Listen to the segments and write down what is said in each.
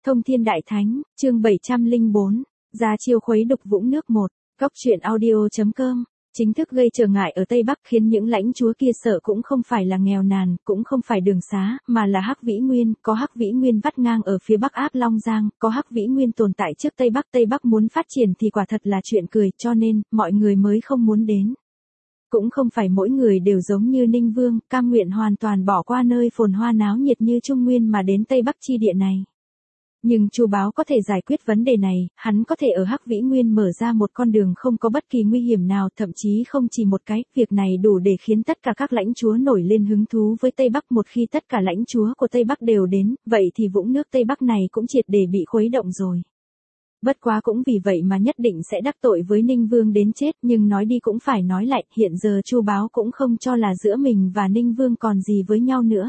Thông Thiên Đại Thánh, chương 704, ra chiêu khuấy đục vũng nước 1, góc truyện audio.com, chính thức gây trở ngại ở Tây Bắc khiến những lãnh chúa kia sợ cũng không phải là nghèo nàn, cũng không phải Đường Xá, mà là Hắc Vĩ Nguyên, có Hắc Vĩ Nguyên vắt ngang ở phía Bắc áp Long Giang, có Hắc Vĩ Nguyên tồn tại trước Tây Bắc muốn phát triển thì quả thật là chuyện cười, cho nên, mọi người mới không muốn đến. Cũng không phải mỗi người đều giống như Ninh Vương, cam nguyện hoàn toàn bỏ qua nơi phồn hoa náo nhiệt như Trung Nguyên mà đến Tây Bắc chi địa này. Nhưng Chu Báo có thể giải quyết vấn đề này, hắn có thể ở Hắc Vĩ Nguyên mở ra một con đường không có bất kỳ nguy hiểm nào, thậm chí không chỉ một cái, việc này đủ để khiến tất cả các lãnh chúa nổi lên hứng thú với Tây Bắc. Một khi tất cả lãnh chúa của Tây Bắc đều đến, vậy thì vũng nước Tây Bắc này cũng triệt để bị khuấy động rồi. Bất quá cũng vì vậy mà nhất định sẽ đắc tội với Ninh Vương đến chết, nhưng nói đi cũng phải nói lại, hiện giờ Chu Báo cũng không cho là giữa mình và Ninh Vương còn gì với nhau nữa.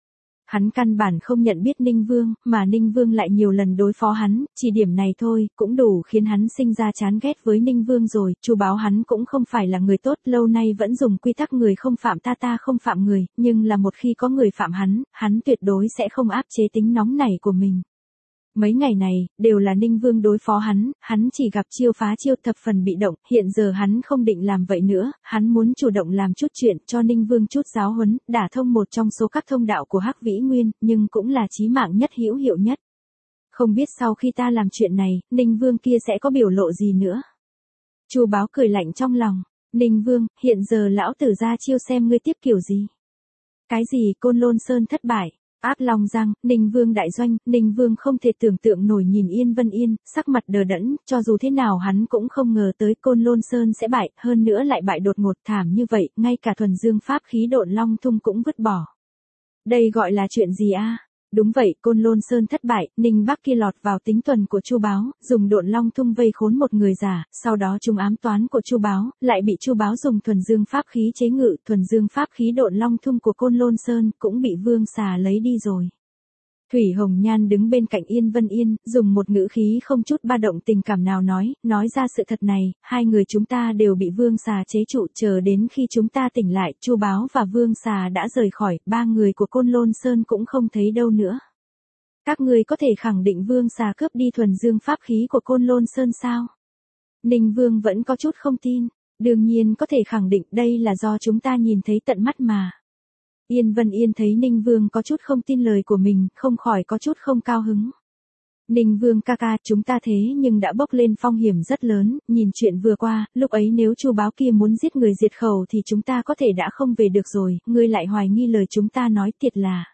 Hắn căn bản không nhận biết Ninh Vương, mà Ninh Vương lại nhiều lần đối phó hắn, chỉ điểm này thôi, cũng đủ khiến hắn sinh ra chán ghét với Ninh Vương rồi. Chu Báo hắn cũng không phải là người tốt, lâu nay vẫn dùng quy tắc người không phạm ta không phạm người, nhưng là một khi có người phạm hắn tuyệt đối sẽ không áp chế tính nóng này của mình. Mấy ngày này, đều là Ninh Vương đối phó hắn chỉ gặp chiêu phá chiêu, thập phần bị động, hiện giờ hắn không định làm vậy nữa, hắn muốn chủ động làm chút chuyện cho Ninh Vương chút giáo huấn, đả thông một trong số các thông đạo của Hắc Vĩ Nguyên, nhưng cũng là chí mạng nhất, hữu hiệu nhất. Không biết sau khi ta làm chuyện này, Ninh Vương kia sẽ có biểu lộ gì nữa. Chu Báo cười lạnh trong lòng, Ninh Vương, hiện giờ lão tử ra chiêu xem ngươi tiếp kiểu gì. Cái gì Côn Lôn Sơn thất bại? Áp Long Giang, Ninh Vương đại doanh, Ninh Vương không thể tưởng tượng nổi nhìn Yên Vân Yên, sắc mặt đờ đẫn, cho dù thế nào hắn cũng không ngờ tới Côn Lôn Sơn sẽ bại, hơn nữa lại bại đột ngột thảm như vậy, ngay cả thuần dương pháp khí Độn Long Thung cũng vứt bỏ. Đây gọi là chuyện gì a? Đúng vậy, Côn Lôn Sơn thất bại, Ninh Bắc kia lọt vào tính tuần của Chu Báo, dùng Độn Long Thung vây khốn một người giả, sau đó trúng ám toán của Chu Báo, lại bị Chu Báo dùng thuần dương pháp khí chế ngự, thuần dương pháp khí Độn Long Thung của Côn Lôn Sơn cũng bị Vương Xà lấy đi rồi. Thủy Hồng Nhan đứng bên cạnh Yên Vân Yên, dùng một ngữ khí không chút ba động tình cảm nào nói ra sự thật này, hai người chúng ta đều bị Vương Xà chế trụ, chờ đến khi chúng ta tỉnh lại, Chu Báo và Vương Xà đã rời khỏi, ba người của Côn Lôn Sơn cũng không thấy đâu nữa. Các ngươi có thể khẳng định Vương Xà cướp đi thuần dương pháp khí của Côn Lôn Sơn sao? Ninh Vương vẫn có chút không tin, đương nhiên có thể khẳng định, đây là do chúng ta nhìn thấy tận mắt mà. Yên Vân Yên thấy Ninh Vương có chút không tin lời của mình, không khỏi có chút không cao hứng. Ninh Vương ca ca, chúng ta thế nhưng đã bốc lên phong hiểm rất lớn, nhìn chuyện vừa qua, lúc ấy nếu Chu Báo kia muốn giết người diệt khẩu thì chúng ta có thể đã không về được rồi, ngươi lại hoài nghi lời chúng ta nói, thiệt là.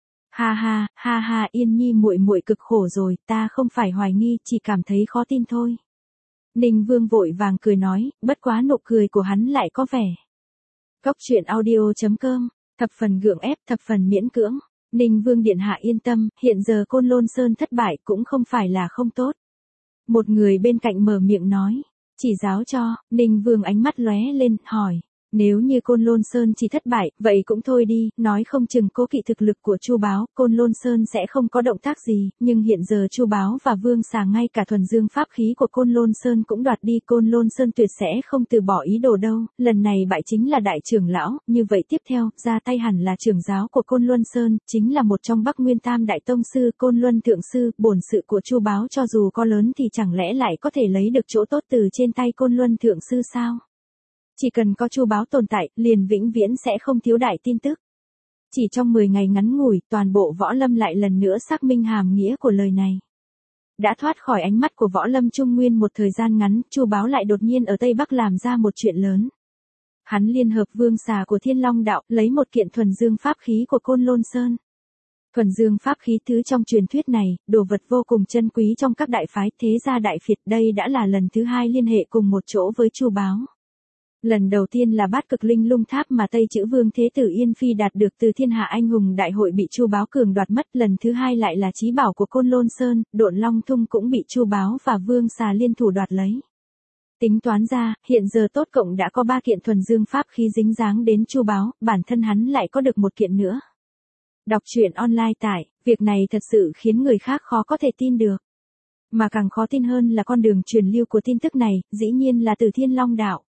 Ha ha, Yên Nhi muội muội cực khổ rồi, ta không phải hoài nghi, chỉ cảm thấy khó tin thôi. Ninh Vương vội vàng cười nói, bất quá nụ cười của hắn lại có vẻ. Góc truyện audio.com, thập phần gượng ép, thập phần miễn cưỡng. Ninh Vương điện hạ yên tâm, hiện giờ Côn Lôn Sơn thất bại cũng không phải là không tốt. Một người bên cạnh mở miệng nói, chỉ giáo cho. Ninh Vương ánh mắt lóe lên, hỏi. Nếu như Côn Lôn Sơn chỉ thất bại, vậy cũng thôi đi, nói không chừng cố kỵ thực lực của Chu Báo, Côn Lôn Sơn sẽ không có động tác gì, nhưng hiện giờ Chu Báo và Vương Xà ngay cả thuần dương pháp khí của Côn Lôn Sơn cũng đoạt đi, Côn Lôn Sơn tuyệt sẽ không từ bỏ ý đồ đâu, lần này bại chính là đại trưởng lão, như vậy tiếp theo, ra tay hẳn là trưởng giáo của Côn Luân Sơn, chính là một trong Bắc Nguyên Tam đại tông sư, Côn Luân thượng sư, bổn sự của Chu Báo cho dù có lớn thì chẳng lẽ lại có thể lấy được chỗ tốt từ trên tay Côn Luân thượng sư sao? Chỉ cần có Chu Báo tồn tại, liền vĩnh viễn sẽ không thiếu đại tin tức. Chỉ trong 10 ngày ngắn ngủi, toàn bộ võ lâm lại lần nữa xác minh hàm nghĩa của lời này. Đã thoát khỏi ánh mắt của võ lâm Trung Nguyên một thời gian ngắn, Chu Báo lại đột nhiên ở Tây Bắc làm ra một chuyện lớn. Hắn liên hợp Vương Xà của Thiên Long Đạo, lấy một kiện thuần dương pháp khí của Côn Lôn Sơn. Thuần dương pháp khí thứ trong truyền thuyết này, đồ vật vô cùng chân quý trong các đại phái, thế gia đại phiệt, đây đã là lần thứ hai liên hệ cùng một chỗ với Chu Báo. Lần đầu tiên là Bát Cực Linh Lung Tháp mà Tây Chữ Vương Thế Tử Yên Phi đạt được từ Thiên Hạ Anh Hùng Đại hội bị Chu Báo cường đoạt mất, lần thứ hai lại là chí bảo của Côn Lôn Sơn, Độn Long Thung cũng bị Chu Báo và Vương Xà liên thủ đoạt lấy. Tính toán ra, hiện giờ tốt cộng đã có 3 kiện thuần dương pháp khí dính dáng đến Chu Báo, bản thân hắn lại có được một kiện nữa. Đọc truyện online tại, việc này thật sự khiến người khác khó có thể tin được. Mà càng khó tin hơn là con đường truyền lưu của tin tức này, dĩ nhiên là từ Thiên Long Đạo.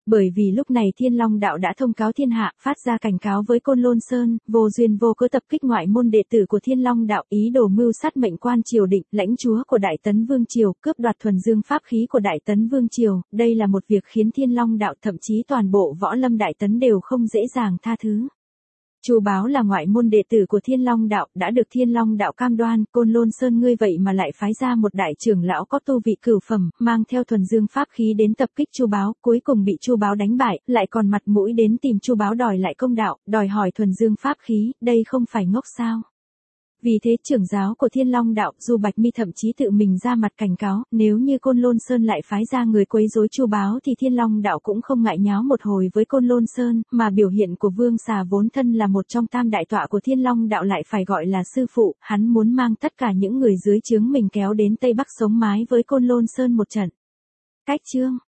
Bởi vì lúc này Thiên Long Đạo đã thông cáo thiên hạ, phát ra cảnh cáo với Côn Lôn Sơn, vô duyên vô cớ tập kích ngoại môn đệ tử của Thiên Long Đạo, ý đồ mưu sát mệnh quan triều định, lãnh chúa của Đại Tấn Vương Triều, cướp đoạt thuần dương pháp khí của Đại Tấn Vương Triều, đây là một việc khiến Thiên Long Đạo thậm chí toàn bộ võ lâm Đại Tấn đều không dễ dàng tha thứ. Chu Báo là ngoại môn đệ tử của Thiên Long Đạo, đã được Thiên Long Đạo cam đoan, Côn Lôn Sơn ngươi vậy mà lại phái ra một đại trưởng lão có tu vị cửu phẩm, mang theo thuần dương pháp khí đến tập kích Chu Báo, cuối cùng bị Chu Báo đánh bại, lại còn mặt mũi đến tìm Chu Báo đòi lại công đạo, đòi hỏi thuần dương pháp khí, đây không phải ngốc sao? Vì thế trưởng giáo của Thiên Long Đạo, Du Bạch Mi thậm chí tự mình ra mặt cảnh cáo, nếu như Côn Lôn Sơn lại phái ra người quấy rối Chu Báo thì Thiên Long Đạo cũng không ngại nháo một hồi với Côn Lôn Sơn, mà biểu hiện của Vương Xà vốn thân là một trong tam đại tọa của Thiên Long Đạo lại phải gọi là sư phụ, hắn muốn mang tất cả những người dưới trướng mình kéo đến Tây Bắc sống mái với Côn Lôn Sơn một trận. Cách chương